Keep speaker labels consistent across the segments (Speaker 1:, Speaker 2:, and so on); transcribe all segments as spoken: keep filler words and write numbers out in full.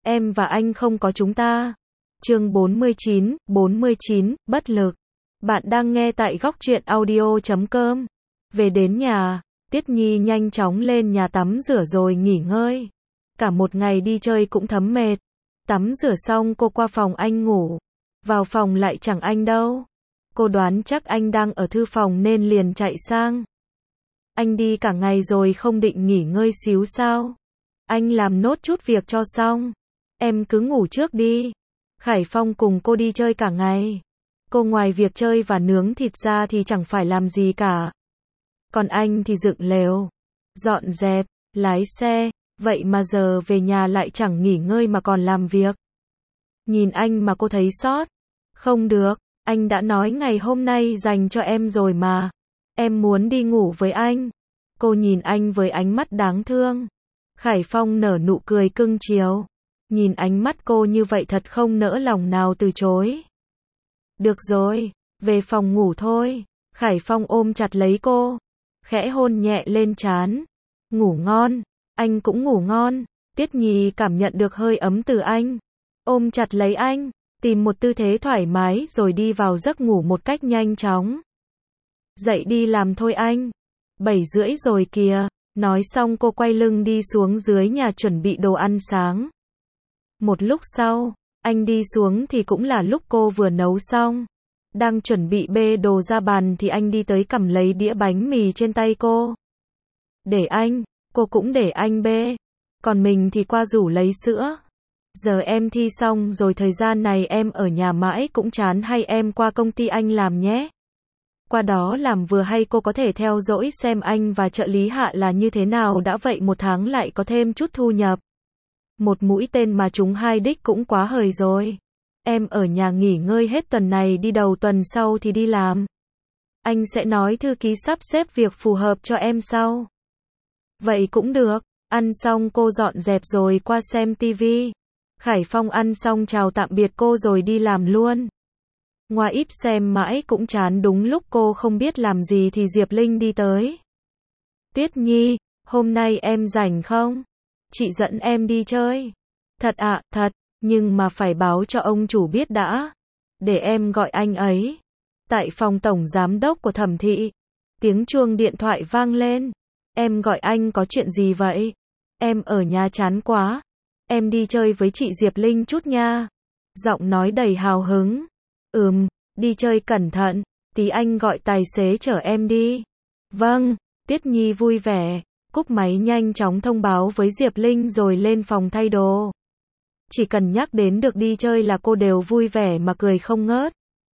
Speaker 1: Em và anh không có chúng ta. Chương bốn mươi chín, bốn mươi chín, bất lực. Bạn đang nghe tại góc truyện audio chấm com. Về đến nhà, Tiết Nhi nhanh chóng lên nhà tắm rửa rồi nghỉ ngơi. Cả một ngày đi chơi cũng thấm mệt. Tắm rửa xong cô qua phòng anh ngủ. Vào phòng lại chẳng anh đâu. Cô đoán chắc anh đang ở thư phòng nên liền chạy sang. Anh đi cả ngày rồi không định nghỉ ngơi xíu sao? Anh làm nốt chút việc cho xong. Em cứ ngủ trước đi. Khải Phong cùng cô đi chơi cả ngày. Cô ngoài việc chơi và nướng thịt ra thì chẳng phải làm gì cả. Còn anh thì dựng lều, dọn dẹp, lái xe. Vậy mà giờ về nhà lại chẳng nghỉ ngơi mà còn làm việc. Nhìn anh mà cô thấy xót. Không được, anh đã nói ngày hôm nay dành cho em rồi mà. Em muốn đi ngủ với anh. Cô nhìn anh với ánh mắt đáng thương. Khải Phong nở nụ cười cưng chiều. Nhìn ánh mắt cô như vậy thật không nỡ lòng nào từ chối. Được rồi, về phòng ngủ thôi. Khải Phong ôm chặt lấy cô, khẽ hôn nhẹ lên trán. Ngủ ngon, anh cũng ngủ ngon. Tiết Nhi cảm nhận được hơi ấm từ anh. Ôm chặt lấy anh, tìm một tư thế thoải mái rồi đi vào giấc ngủ một cách nhanh chóng. Dậy đi làm thôi anh. Bảy rưỡi rồi kìa. Nói xong cô quay lưng đi xuống dưới nhà chuẩn bị đồ ăn sáng. Một lúc sau, anh đi xuống thì cũng là lúc cô vừa nấu xong. Đang chuẩn bị bê đồ ra bàn thì anh đi tới cầm lấy đĩa bánh mì trên tay cô. Để anh, cô cũng để anh bê. Còn mình thì qua rủ lấy sữa. Giờ em thi xong rồi thời gian này em ở nhà mãi cũng chán hay em qua công ty anh làm nhé. Qua đó làm vừa hay cô có thể theo dõi xem anh và trợ lý Hạ là như thế nào đã vậy một tháng lại có thêm chút thu nhập. Một mũi tên mà trúng hai đích cũng quá hời rồi. Em ở nhà nghỉ ngơi hết tuần này đi đầu tuần sau thì đi làm. Anh sẽ nói thư ký sắp xếp việc phù hợp cho em sau. Vậy cũng được. Ăn xong cô dọn dẹp rồi qua xem tivi. Khải Phong ăn xong chào tạm biệt cô rồi đi làm luôn. Ngoài íp xem mãi cũng chán đúng lúc cô không biết làm gì thì Diệp Linh đi tới. Tiết Nhi, hôm nay em rảnh không? Chị dẫn em đi chơi. Thật ạ, à, thật, nhưng mà phải báo cho ông chủ biết đã. Để em gọi anh ấy. Tại phòng tổng giám đốc của Thẩm thị. Tiếng chuông điện thoại vang lên. Em gọi anh có chuyện gì vậy? Em ở nhà chán quá. Em đi chơi với chị Diệp Linh chút nha. Giọng nói đầy hào hứng. Ừm, đi chơi cẩn thận. Tí anh gọi tài xế chở em đi. Vâng, Tiết Nhi vui vẻ. Cúp máy nhanh chóng thông báo với Diệp Linh rồi lên phòng thay đồ. Chỉ cần nhắc đến được đi chơi là cô đều vui vẻ mà cười không ngớt.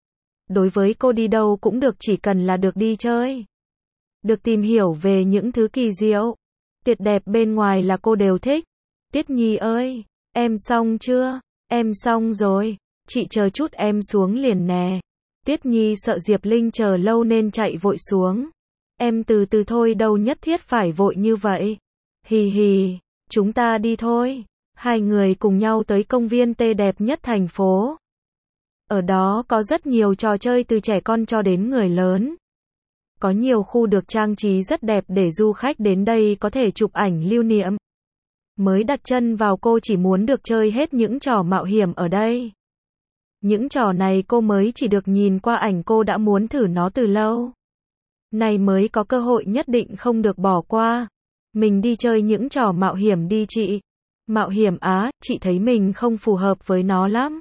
Speaker 1: Đối với cô đi đâu cũng được chỉ cần là được đi chơi. Được tìm hiểu về những thứ kỳ diệu, tuyệt đẹp bên ngoài là cô đều thích. Tiết Nhi ơi, em xong chưa? Em xong rồi, chị chờ chút em xuống liền nè. Tiết Nhi sợ Diệp Linh chờ lâu nên chạy vội xuống. Em từ từ thôi đâu nhất thiết phải vội như vậy. Hì hì, chúng ta đi thôi. Hai người cùng nhau tới công viên tê đẹp nhất thành phố. Ở đó có rất nhiều trò chơi từ trẻ con cho đến người lớn. Có nhiều khu được trang trí rất đẹp để du khách đến đây có thể chụp ảnh lưu niệm. Mới đặt chân vào cô chỉ muốn được chơi hết những trò mạo hiểm ở đây. Những trò này cô mới chỉ được nhìn qua ảnh cô đã muốn thử nó từ lâu. Này mới có cơ hội nhất định không được bỏ qua. Mình đi chơi những trò mạo hiểm đi chị. Mạo hiểm á, chị thấy mình không phù hợp với nó lắm.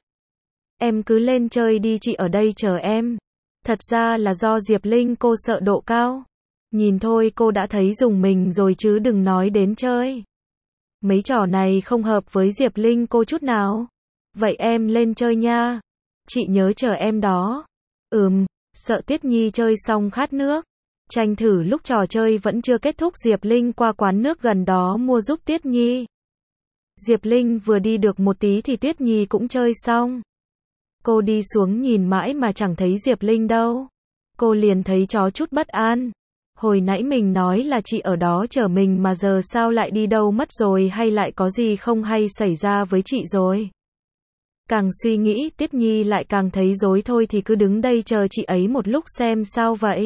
Speaker 1: Em cứ lên chơi đi chị ở đây chờ em. Thật ra là do Diệp Linh cô sợ độ cao. Nhìn thôi cô đã thấy dùng mình rồi chứ đừng nói đến chơi. Mấy trò này không hợp với Diệp Linh cô chút nào. Vậy em lên chơi nha. Chị nhớ chờ em đó. Ừm, sợ Tiết Nhi chơi xong khát nước. Tranh thử lúc trò chơi vẫn chưa kết thúc Diệp Linh qua quán nước gần đó mua giúp Tiết Nhi. Diệp Linh vừa đi được một tí thì Tiết Nhi cũng chơi xong. Cô đi xuống nhìn mãi mà chẳng thấy Diệp Linh đâu. Cô liền thấy chó chút bất an. Hồi nãy mình nói là chị ở đó chờ mình mà giờ sao lại đi đâu mất rồi hay lại có gì không hay xảy ra với chị rồi. Càng suy nghĩ Tiết Nhi lại càng thấy rối thôi thì cứ đứng đây chờ chị ấy một lúc xem sao vậy.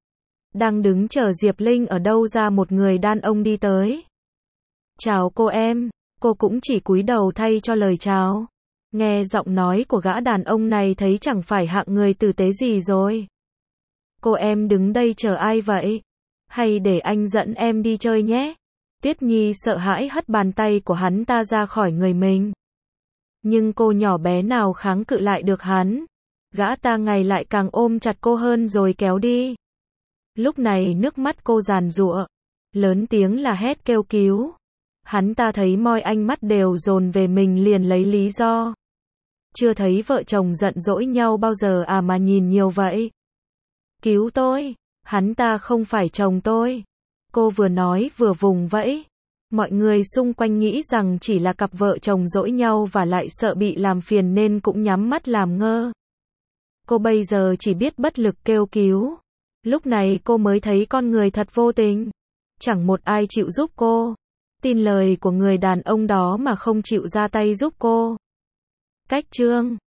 Speaker 1: Đang đứng chờ Diệp Linh ở đâu ra một người đàn ông đi tới. Chào cô em, Cô cũng chỉ cúi đầu thay cho lời chào. Nghe giọng nói của gã đàn ông này thấy chẳng phải hạng người tử tế gì rồi. Cô em đứng đây chờ ai vậy? Hay để anh dẫn em đi chơi nhé? Tuyết Nhi sợ hãi hất bàn tay của hắn ta ra khỏi người mình. Nhưng cô nhỏ bé nào kháng cự lại được hắn. Gã ta ngày lại càng ôm chặt cô hơn rồi kéo đi. Lúc này nước mắt cô giàn giụa, lớn tiếng là hét kêu cứu. Hắn ta thấy mọi ánh mắt đều dồn về mình liền lấy lý do. Chưa thấy vợ chồng giận dỗi nhau bao giờ à mà nhìn nhiều vậy. Cứu tôi, hắn ta không phải chồng tôi. Cô vừa nói vừa vùng vẫy. Mọi người xung quanh nghĩ rằng chỉ là cặp vợ chồng dỗi nhau và lại sợ bị làm phiền nên cũng nhắm mắt làm ngơ. Cô bây giờ chỉ biết bất lực kêu cứu. Lúc này cô mới thấy con người thật vô tình. Chẳng một ai chịu giúp cô. Tin lời của người đàn ông đó mà không chịu ra tay giúp cô. Cách chương